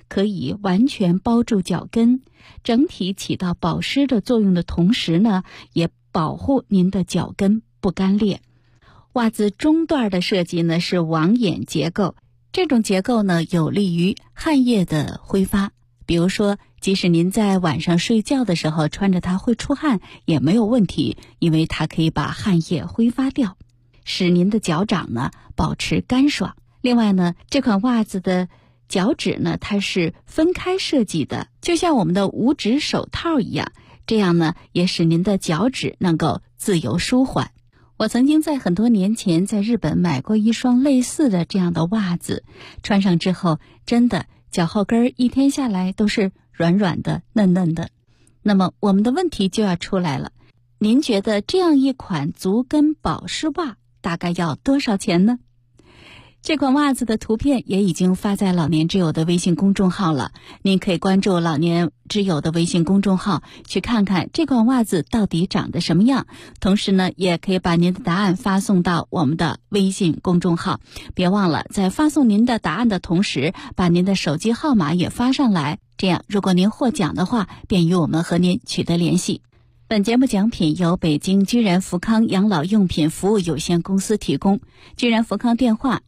可以完全包住脚跟，整体起到保湿的作用的同时呢，也保护您的脚跟不干裂。袜子中段的设计呢是网眼结构，这种结构呢有利于汗液的挥发。比如说，即使您在晚上睡觉的时候穿着它会出汗也没有问题，因为它可以把汗液挥发掉，使您的脚掌呢保持干爽。另外呢，这款袜子的脚趾呢它是分开设计的，就像我们的五指手套一样，这样呢也使您的脚趾能够自由舒缓。我曾经在很多年前在日本买过一双类似的这样的袜子，穿上之后真的脚后跟一天下来都是软软的嫩嫩的。那么我们的问题就要出来了，您觉得这样一款足跟保湿袜大概要多少钱呢？这款袜子的图片也已经发在老年之友的微信公众号了，您可以关注老年之友的微信公众号去看看这款袜子到底长得什么样，同时呢也可以把您的答案发送到我们的微信公众号。别忘了在发送您的答案的同时把您的手机号码也发上来，这样如果您获奖的话便与我们和您取得联系。本节目奖品由北京居然福康养老用品服务有限公司提供，居然福康电话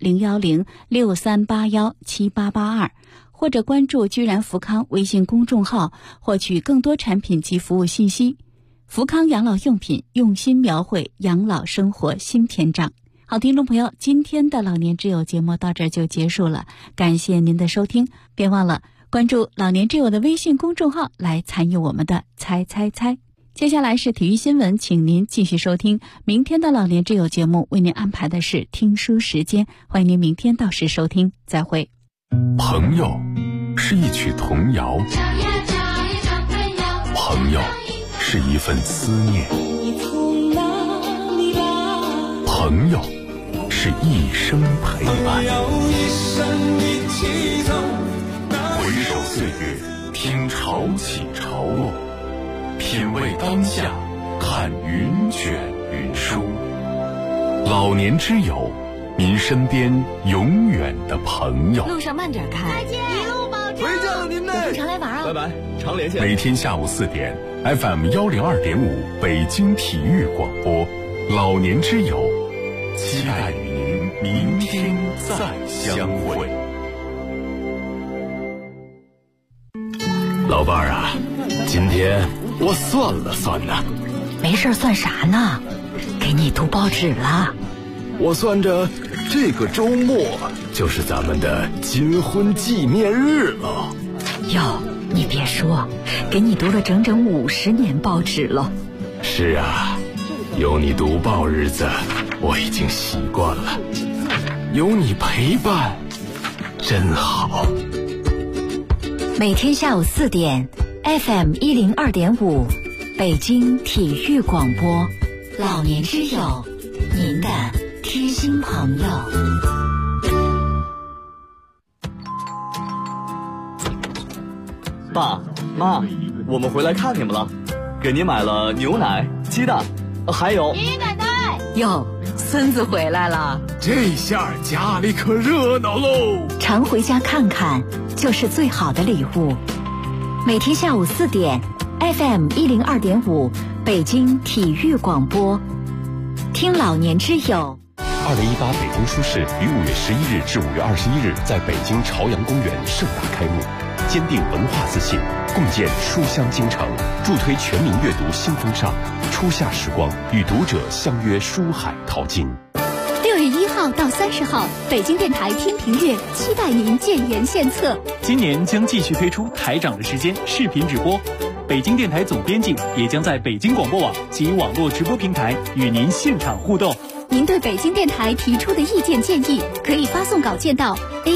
010-6381-7882，或者关注居然福康微信公众号获取更多产品及服务信息。福康养老用品，用心描绘养老生活新篇章。好，听众朋友，今天的老年之友节目到这儿就结束了，感谢您的收听，别忘了关注老年之友的微信公众号来参与我们的猜猜猜。接下来是体育新闻，请您继续收听明天的老年之友节目，为您安排的是听书时间，欢迎您明天到时收听，再会。 朋友是一曲童谣，朋友是一份思念，朋友是一生陪伴。回首岁月，听潮起潮落，品味当下，看云卷云舒。老年之友，您身边永远的朋友。 路上慢点开， 再见，一路保重。 回家了您呢， 我常来玩啊。 拜拜，常联系。 每天下午4点 ，FM 102.5北京体育广播，老年之友，期待与您明天再相会。 老伴儿啊，今天我算了算呢。 没事算啥呢？给你读报纸了。 我算着这个周末就是咱们的金婚纪念日了。 哟，你别说，给你读了整整50年报纸了。 是啊，有你读报日子我已经习惯了，有你陪伴真好。 每天下午4点 FM 102.5北京体育广播，老年之友，您的贴心朋友。 爸妈，我们回来看你们了，给您买了牛奶、鸡蛋，还有爷爷奶奶。 哟，孙子回来了， 这下家里可热闹喽！ 常回家看看就是最好的礼物。每天下午4点 FM 102.5北京体育广播，听老年之友。 2018北京书市于5月11日至5月21日在北京朝阳公园盛大开幕，坚定文化自信，共建书香京城，助推全民阅读新风尚。初夏时光，与读者相约书海淘金。 6月1号到30号，北京电台听评阅期待您建言献策。 今年将继续推出台长的时间视频直播，北京电台总编辑也将在北京广播网及网络直播平台与您现场互动。 您对北京电台提出的意见建议，可以发送稿件到